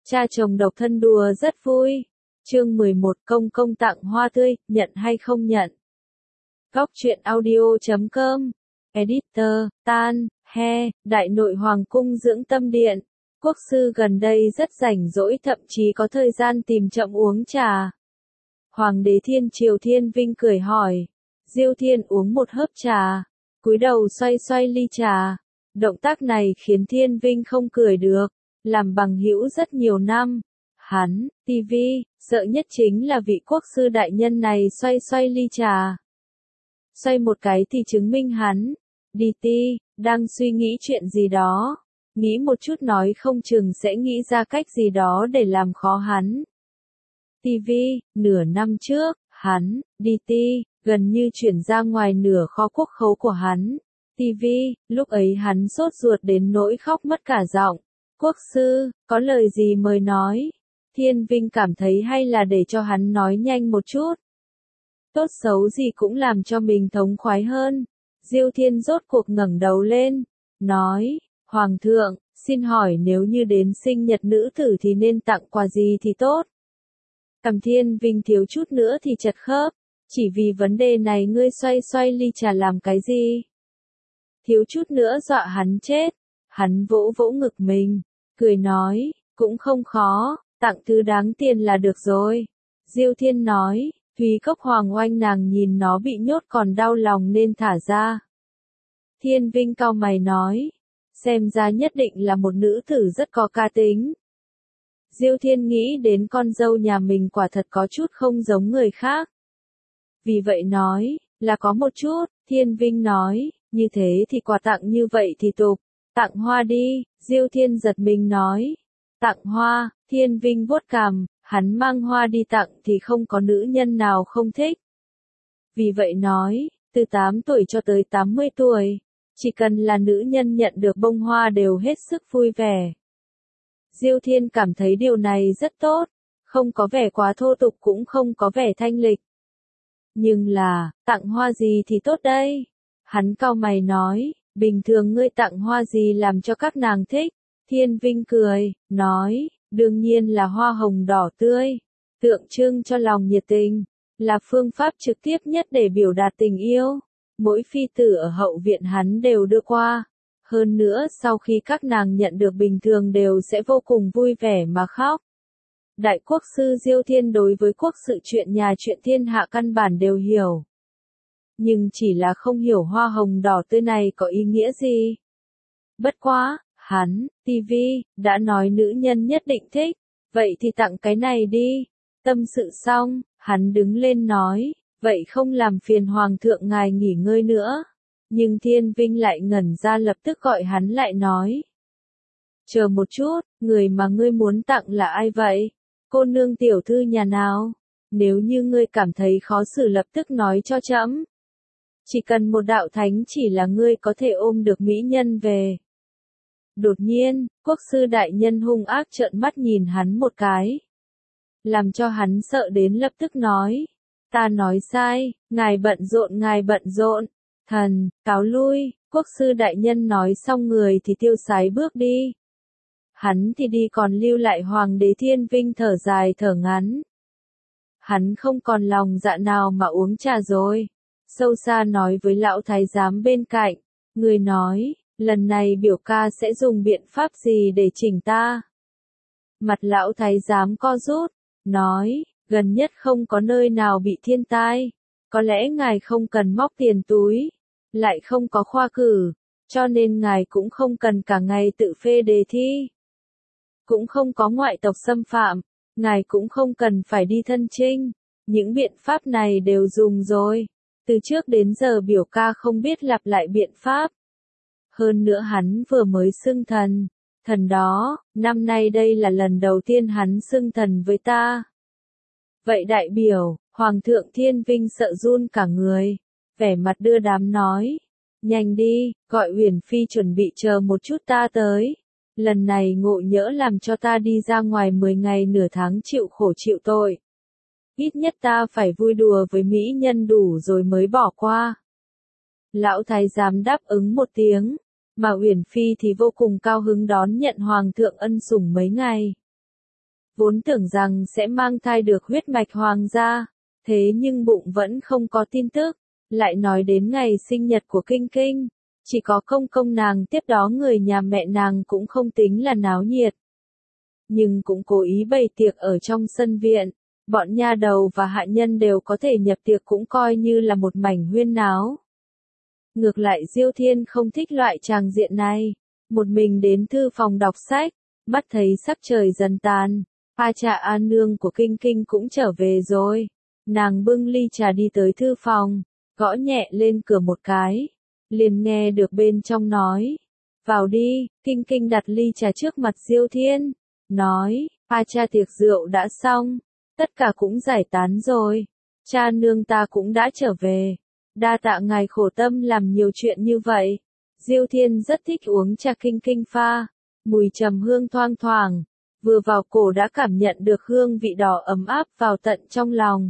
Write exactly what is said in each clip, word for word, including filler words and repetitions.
Cha chồng độc thân đùa rất vui. Chương mười một công công tặng hoa tươi, nhận hay không nhận. Góc truyện audio chấm com. Editor, Tan, He, Đại nội Hoàng cung dưỡng tâm điện. Quốc sư gần đây rất rảnh rỗi, thậm chí có thời gian tìm chậm uống trà. Hoàng đế Thiên Triều Thiên Vinh cười hỏi. Diêu Thiên uống một hớp trà, cúi đầu xoay xoay ly trà. Động tác này khiến Thiên Vinh không cười được. Làm bằng hữu rất nhiều năm. Hắn, ti vi, sợ nhất chính là vị quốc sư đại nhân này xoay xoay ly trà. Xoay một cái thì chứng minh hắn, đi ti, đang suy nghĩ chuyện gì đó. Nghĩ một chút nói không chừng sẽ nghĩ ra cách gì đó để làm khó hắn. ti vi, nửa năm trước, hắn, đi ti, gần như chuyển ra ngoài nửa kho quốc khấu của hắn. ti vi, lúc ấy hắn sốt ruột đến nỗi khóc mất cả giọng. Quốc sư, có lời gì mời nói? Thiên Vinh cảm thấy hay là để cho hắn nói nhanh một chút. Tốt xấu gì cũng làm cho mình thống khoái hơn. Diêu Thiên rốt cuộc ngẩng đầu lên, nói, Hoàng thượng, xin hỏi nếu như đến sinh nhật nữ tử thì nên tặng quà gì thì tốt? Cầm Thiên Vinh thiếu chút nữa thì chật khớp, chỉ vì vấn đề này ngươi xoay xoay ly trà làm cái gì? Thiếu chút nữa dọa hắn chết. Hắn vỗ vỗ ngực mình, cười nói, cũng không khó, tặng thứ đáng tiền là được rồi. Diêu Thiên nói, Thúy Cốc Hoàng Oanh nàng nhìn nó bị nhốt còn đau lòng nên thả ra. Thiên Vinh cau mày nói, xem ra nhất định là một nữ tử rất có cá tính. Diêu Thiên nghĩ đến con dâu nhà mình quả thật có chút không giống người khác. Vì vậy nói, là có một chút. Thiên Vinh nói, như thế thì quà tặng như vậy thì tục. Tặng hoa đi, Diêu Thiên giật mình nói. Tặng hoa, Thiên Vinh vuốt cằm, hắn mang hoa đi tặng thì không có nữ nhân nào không thích. Vì vậy nói, từ tám tuổi cho tới tám mươi tuổi, chỉ cần là nữ nhân nhận được bông hoa đều hết sức vui vẻ. Diêu Thiên cảm thấy điều này rất tốt, không có vẻ quá thô tục cũng không có vẻ thanh lịch. Nhưng là, tặng hoa gì thì tốt đây? Hắn cau mày nói. Bình thường ngươi tặng hoa gì làm cho các nàng thích? Thiên Vinh cười, nói, đương nhiên là hoa hồng đỏ tươi, tượng trưng cho lòng nhiệt tình, là phương pháp trực tiếp nhất để biểu đạt tình yêu. Mỗi phi tử ở hậu viện hắn đều đưa qua. Hơn nữa sau khi các nàng nhận được bình thường đều sẽ vô cùng vui vẻ mà khóc. Đại quốc sư Diêu Thiên đối với quốc sự chuyện nhà chuyện thiên hạ căn bản đều hiểu. Nhưng chỉ là không hiểu hoa hồng đỏ tươi này có ý nghĩa gì. Bất quá, hắn, ti vi, đã nói nữ nhân nhất định thích, vậy thì tặng cái này đi. Tâm sự xong, hắn đứng lên nói, vậy không làm phiền Hoàng thượng ngài nghỉ ngơi nữa. Nhưng Thiên Vinh lại ngẩn ra lập tức gọi hắn lại nói. Chờ một chút, người mà ngươi muốn tặng là ai vậy? Cô nương tiểu thư nhà nào? Nếu như ngươi cảm thấy khó xử lập tức nói cho trẫm. Chỉ cần một đạo thánh chỉ là ngươi có thể ôm được mỹ nhân về. Đột nhiên, quốc sư đại nhân hung ác trợn mắt nhìn hắn một cái. Làm cho hắn sợ đến lập tức nói. Ta nói sai, ngài bận rộn ngài bận rộn. Thần, cáo lui, quốc sư đại nhân nói xong người thì tiêu sái bước đi. Hắn thì đi còn lưu lại Hoàng đế Thiên Vinh thở dài thở ngắn. Hắn không còn lòng dạ nào mà uống trà rồi. Sâu xa nói với lão thái giám bên cạnh, người nói, lần này biểu ca sẽ dùng biện pháp gì để chỉnh ta? Mặt lão thái giám co rút, nói, gần nhất không có nơi nào bị thiên tai, có lẽ ngài không cần móc tiền túi, lại không có khoa cử, cho nên ngài cũng không cần cả ngày tự phê đề thi. Cũng không có ngoại tộc xâm phạm, ngài cũng không cần phải đi thân chinh, những biện pháp này đều dùng rồi. Từ trước đến giờ biểu ca không biết lặp lại biện pháp. Hơn nữa hắn vừa mới xưng thần. Thần đó, năm nay đây là lần đầu tiên hắn xưng thần với ta. Vậy đại biểu, Hoàng thượng Thiên Vinh sợ run cả người. Vẻ mặt đưa đám nói. Nhanh đi, gọi Uyển Phi chuẩn bị chờ một chút ta tới. Lần này ngộ nhỡ làm cho ta đi ra ngoài mười ngày nửa tháng chịu khổ chịu tội. Ít nhất ta phải vui đùa với mỹ nhân đủ rồi mới bỏ qua. Lão thái giám đáp ứng một tiếng, mà Uyển Phi thì vô cùng cao hứng đón nhận Hoàng thượng ân sủng mấy ngày. vốn tưởng rằng sẽ mang thai được huyết mạch hoàng gia, thế nhưng bụng vẫn không có tin tức, lại nói đến ngày sinh nhật của Kinh Kinh, chỉ có công công nàng tiếp đó người nhà mẹ nàng cũng không tính là náo nhiệt. Nhưng cũng cố ý bày tiệc ở trong sân viện, bọn nha đầu và hạ nhân đều có thể nhập tiệc cũng coi như là một mảnh huyên náo. Ngược lại Diêu Thiên không thích loại tràng diện này, một mình đến thư phòng đọc sách, mắt thấy sắc trời dần tàn, A Cha A Nương của Kinh Kinh cũng trở về rồi, nàng bưng ly trà đi tới thư phòng, gõ nhẹ lên cửa một cái, liền nghe được bên trong nói, vào đi. Kinh Kinh đặt ly trà trước mặt Diêu Thiên, nói, A Cha tiệc rượu đã xong, tất cả cũng giải tán rồi, cha nương ta cũng đã trở về, đa tạ ngài khổ tâm làm nhiều chuyện như vậy. Diêu Thiên rất thích uống trà Kinh Kinh pha, mùi trầm hương thoang thoảng, vừa vào cổ đã cảm nhận được hương vị đỏ ấm áp vào tận trong lòng.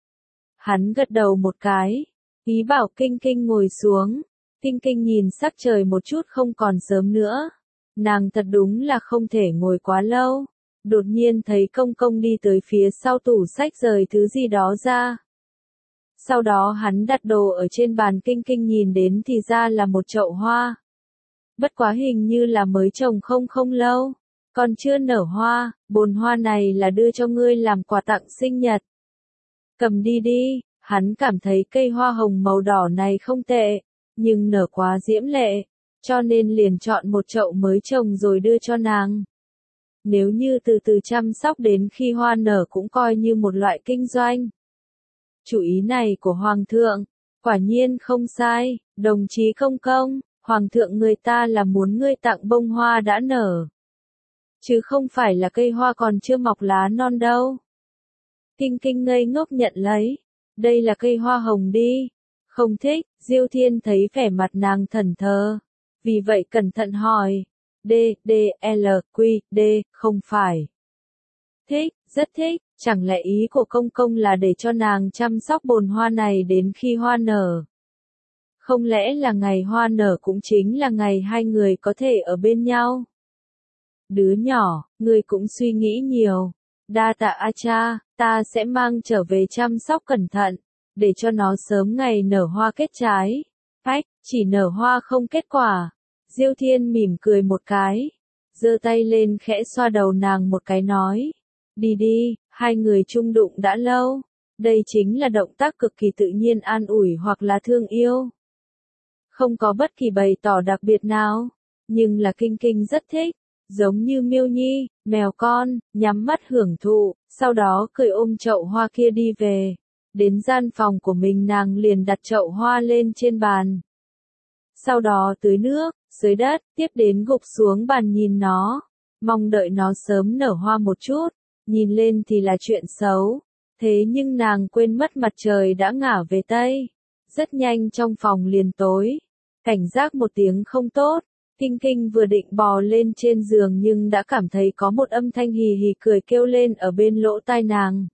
Hắn gật đầu một cái, ý bảo Kinh Kinh ngồi xuống. Kinh Kinh nhìn sắc trời một chút không còn sớm nữa, nàng thật đúng là không thể ngồi quá lâu. Đột nhiên thấy công công đi tới phía sau tủ sách rời thứ gì đó ra. Sau đó hắn đặt đồ ở trên bàn. Kinh Kinh nhìn đến thì ra là một chậu hoa. Bất quá hình như là mới trồng không không lâu, còn chưa nở hoa, bồn hoa này là đưa cho ngươi làm quà tặng sinh nhật. Cầm đi đi, hắn cảm thấy cây hoa hồng màu đỏ này không tệ, nhưng nở quá diễm lệ, cho nên liền chọn một chậu mới trồng rồi đưa cho nàng. Nếu như từ từ chăm sóc đến khi hoa nở cũng coi như một loại kinh doanh. Chủ ý này của Hoàng thượng, quả nhiên không sai, đồng chí công công, Hoàng thượng người ta là muốn ngươi tặng bông hoa đã nở, chứ không phải là cây hoa còn chưa mọc lá non đâu. Kinh Kinh ngây ngốc nhận lấy, đây là cây hoa hồng đi, không thích. Diêu Thiên thấy vẻ mặt nàng thẫn thờ, vì vậy cẩn thận hỏi, D, D, L, Q, D, không phải. Thích, rất thích, chẳng lẽ ý của công công là để cho nàng chăm sóc bồn hoa này đến khi hoa nở? Không lẽ là ngày hoa nở cũng chính là ngày hai người có thể ở bên nhau? Đứa nhỏ, ngươi cũng suy nghĩ nhiều. Đa tạ A Cha, ta sẽ mang trở về chăm sóc cẩn thận, để cho nó sớm ngày nở hoa kết trái. Ách, chỉ nở hoa không kết quả. Diêu Thiên mỉm cười một cái, giơ tay lên khẽ xoa đầu nàng một cái nói, đi đi, hai người chung đụng đã lâu. Đây chính là động tác cực kỳ tự nhiên an ủi hoặc là thương yêu. Không có bất kỳ bày tỏ đặc biệt nào, nhưng là Kinh Kinh rất thích, giống như miêu nhi, mèo con, nhắm mắt hưởng thụ, sau đó cười ôm chậu hoa kia đi về. Đến gian phòng của mình nàng liền đặt chậu hoa lên trên bàn. Sau đó tưới nước, dưới đất, tiếp đến gục xuống bàn nhìn nó, mong đợi nó sớm nở hoa một chút, nhìn lên thì là chuyện xấu. Thế nhưng nàng quên mất mặt trời đã ngả về Tây. Rất nhanh trong phòng liền tối, cảnh giác một tiếng không tốt. Kinh Kinh vừa định bò lên trên giường nhưng đã cảm thấy có một âm thanh hì hì cười kêu lên ở bên lỗ tai nàng.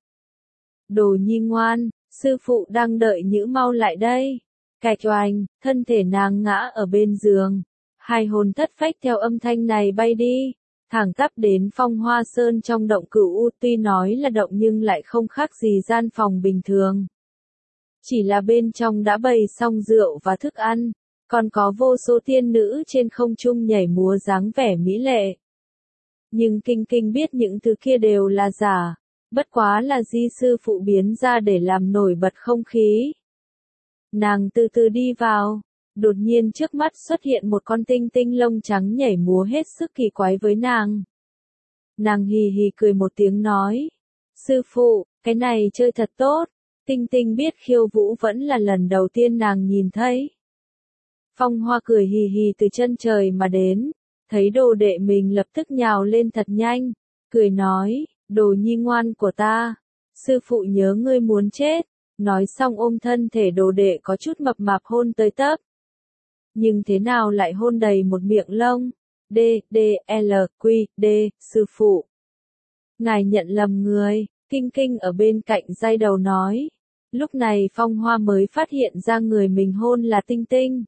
Đồ nhi ngoan, sư phụ đang đợi nhữ mau lại đây. Cạch oành, thân thể nàng ngã ở bên giường. Hai hồn thất phách theo âm thanh này bay đi, thẳng tắp đến Phong Hoa Sơn trong động Cửu U. Tuy nói là động nhưng lại không khác gì gian phòng bình thường. Chỉ là bên trong đã bày xong rượu và thức ăn, còn có vô số tiên nữ trên không trung nhảy múa dáng vẻ mỹ lệ. Nhưng Kinh Kinh biết những thứ kia đều là giả, bất quá là di sư phụ biến ra để làm nổi bật không khí. Nàng từ từ đi vào, đột nhiên trước mắt xuất hiện một con tinh tinh lông trắng nhảy múa hết sức kỳ quái với nàng. Nàng hì hì cười một tiếng nói, sư phụ, cái này chơi thật tốt. Tinh tinh biết khiêu vũ vẫn là lần đầu tiên nàng nhìn thấy. Phong Hoa cười hì hì từ chân trời mà đến, thấy đồ đệ mình lập tức nhào lên thật nhanh, cười nói, đồ nhi ngoan của ta, sư phụ nhớ ngươi muốn chết. Nói xong ôm thân thể đồ đệ có chút mập mạp hôn tới tấp. Nhưng thế nào lại hôn đầy một miệng lông? D, D, L, Q, D, sư phụ. Ngài nhận lầm người. Kinh Kinh ở bên cạnh day đầu nói. Lúc này Phong Hoa mới phát hiện ra người mình hôn là Tinh Tinh.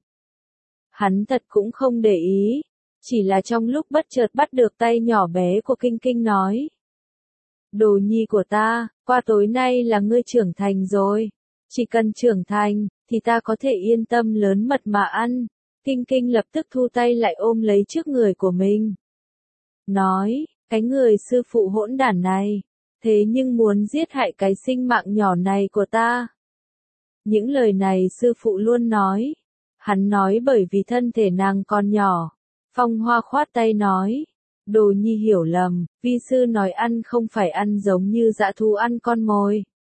Hắn thật cũng không để ý, chỉ là trong lúc bất chợt bắt được tay nhỏ bé của Kinh Kinh nói. đồ nhi của ta, qua tối nay là ngươi trưởng thành rồi. Chỉ cần trưởng thành, thì ta có thể yên tâm lớn mật mà ăn. Kinh Kinh lập tức thu tay lại ôm lấy trước người của mình. Nói, cái người sư phụ hỗn đản này, thế nhưng muốn giết hại cái sinh mạng nhỏ này của ta. Những lời này sư phụ luôn nói. Hắn nói bởi vì thân thể nàng còn nhỏ. Phong Hoa khoát tay nói. Đồ nhi hiểu lầm, vi sư nói ăn không phải ăn giống như dã thú ăn con mồi.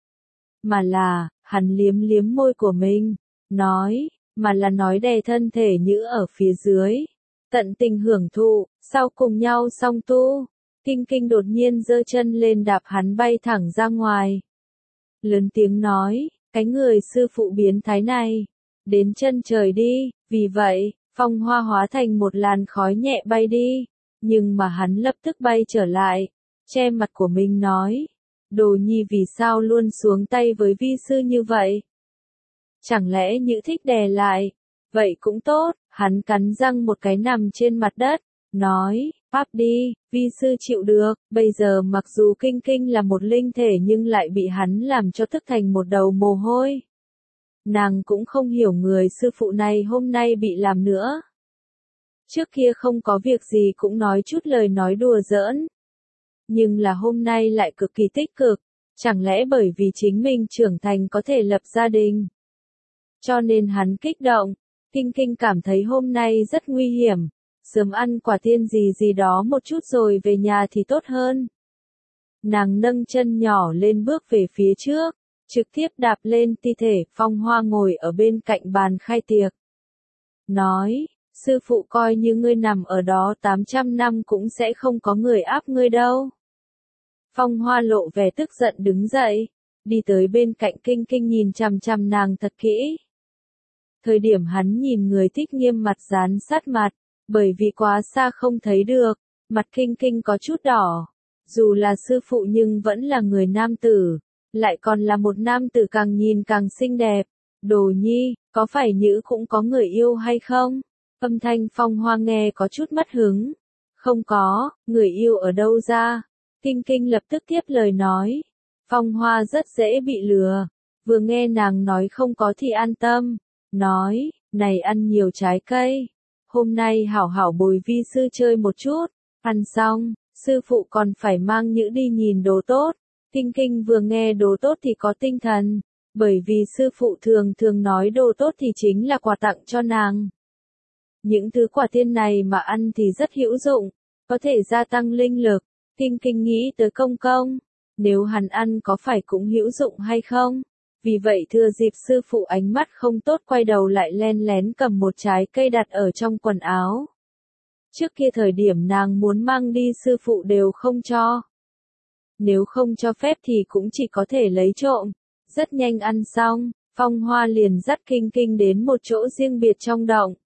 Mà là, hắn liếm liếm môi của mình, nói, mà là nói đè thân thể như ở phía dưới. Tận tình hưởng thụ, sau cùng nhau song tu. Kinh Kinh đột nhiên giơ chân lên đạp hắn bay thẳng ra ngoài. Lớn tiếng nói, cái người sư phụ biến thái này, đến chân trời đi, vì vậy, Phong Hoa hóa thành một làn khói nhẹ bay đi, nhưng mà hắn lập tức bay trở lại, che mặt của mình nói, đồ nhi vì sao luôn xuống tay với vi sư như vậy? Chẳng lẽ Nhữ thích đè lại? Vậy cũng tốt, hắn cắn răng một cái nằm trên mặt đất, nói, pháp đi, vi sư chịu được, bây giờ mặc dù Kinh Kinh là một linh thể nhưng lại bị hắn làm cho thức thành một đầu mồ hôi. Nàng cũng không hiểu người sư phụ này hôm nay bị làm nữa. Trước kia không có việc gì cũng nói chút lời nói đùa giỡn. Nhưng là hôm nay lại cực kỳ tích cực, chẳng lẽ bởi vì chính mình trưởng thành có thể lập gia đình. Cho nên hắn kích động, Kinh Kinh cảm thấy hôm nay rất nguy hiểm, sớm ăn quả tiên gì gì đó một chút rồi về nhà thì tốt hơn. Nàng nâng chân nhỏ lên bước về phía trước, trực tiếp đạp lên thi thể. Phong Hoa ngồi ở bên cạnh bàn khai tiệc. Nói, sư phụ coi như ngươi nằm ở đó tám trăm năm cũng sẽ không có người áp ngươi đâu. Phong Hoa lộ vẻ tức giận đứng dậy, đi tới bên cạnh Kinh Kinh nhìn chằm chằm nàng thật kỹ. Thời điểm hắn nhìn người thích nghiêm mặt dán sát mặt, bởi vì quá xa không thấy được, mặt Kinh Kinh có chút đỏ. Dù là sư phụ nhưng vẫn là người nam tử, lại còn là một nam tử càng nhìn càng xinh đẹp. Đồ nhi, có phải Nhữ cũng có người yêu hay không? Âm thanh Phong Hoa nghe có chút mất hứng. Không có, người yêu ở đâu ra? Kinh Kinh lập tức tiếp lời nói. Phong Hoa rất dễ bị lừa. Vừa nghe nàng nói không có thì an tâm. Nói, này ăn nhiều trái cây. Hôm nay hảo hảo bồi vi sư chơi một chút. Ăn xong, sư phụ còn phải mang Nhữ đi nhìn đồ tốt. Kinh Kinh vừa nghe đồ tốt thì có tinh thần. Bởi vì sư phụ thường thường nói đồ tốt thì chính là quà tặng cho nàng. Những thứ quả tiên này mà ăn thì rất hữu dụng, có thể gia tăng linh lực. Kinh Kinh nghĩ tới công công, nếu hắn ăn có phải cũng hữu dụng hay không? Vì vậy thừa dịp sư phụ ánh mắt không tốt quay đầu lại len lén cầm một trái cây đặt ở trong quần áo. Trước kia thời điểm nàng muốn mang đi sư phụ đều không cho. Nếu không cho phép thì cũng chỉ có thể lấy trộm. Rất nhanh ăn xong, Phong Hoa liền dắt Kinh Kinh đến một chỗ riêng biệt trong động.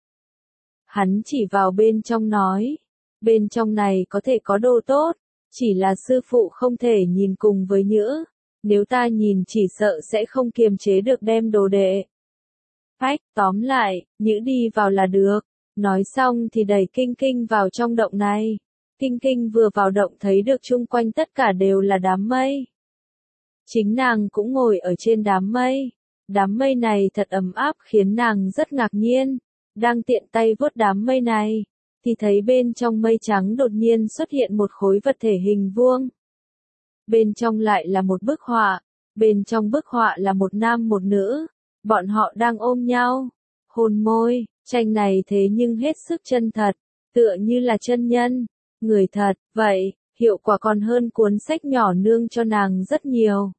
Hắn chỉ vào bên trong nói, bên trong này có thể có đồ tốt, chỉ là sư phụ không thể nhìn cùng với Nhữ, nếu ta nhìn chỉ sợ sẽ không kiềm chế được đem đồ đệ. Phách, tóm lại, Nhữ đi vào là được, nói xong thì đẩy Kinh Kinh vào trong động này. Kinh Kinh vừa vào động thấy được chung quanh tất cả đều là đám mây. Chính nàng cũng ngồi ở trên đám mây. Đám mây này thật ấm áp khiến nàng rất ngạc nhiên. Đang tiện tay vuốt đám mây này, thì thấy bên trong mây trắng đột nhiên xuất hiện một khối vật thể hình vuông. Bên trong lại là một bức họa. Bên trong bức họa là một nam một nữ. Bọn họ đang ôm nhau, hôn môi. Tranh này thế nhưng hết sức chân thật, tựa như là chân nhân, người thật. Vậy, hiệu quả còn hơn cuốn sách nhỏ nương cho nàng rất nhiều.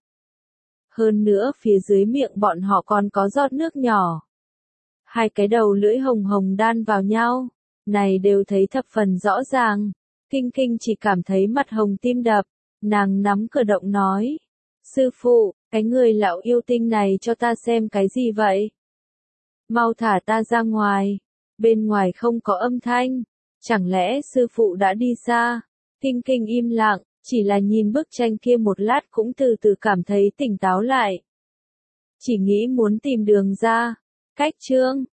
Hơn nữa phía dưới miệng bọn họ còn có giọt nước nhỏ. Hai cái đầu lưỡi hồng hồng đan vào nhau, này đều thấy thập phần rõ ràng. Kinh Kinh chỉ cảm thấy mặt hồng tim đập, nàng nắm cửa động nói. Sư phụ, cái người lão yêu tinh này cho ta xem cái gì vậy? Mau thả ta ra ngoài, bên ngoài không có âm thanh, chẳng lẽ sư phụ đã đi xa? Kinh Kinh im lặng, chỉ là nhìn bức tranh kia một lát cũng từ từ cảm thấy tỉnh táo lại. Chỉ nghĩ muốn tìm đường ra. Cách chương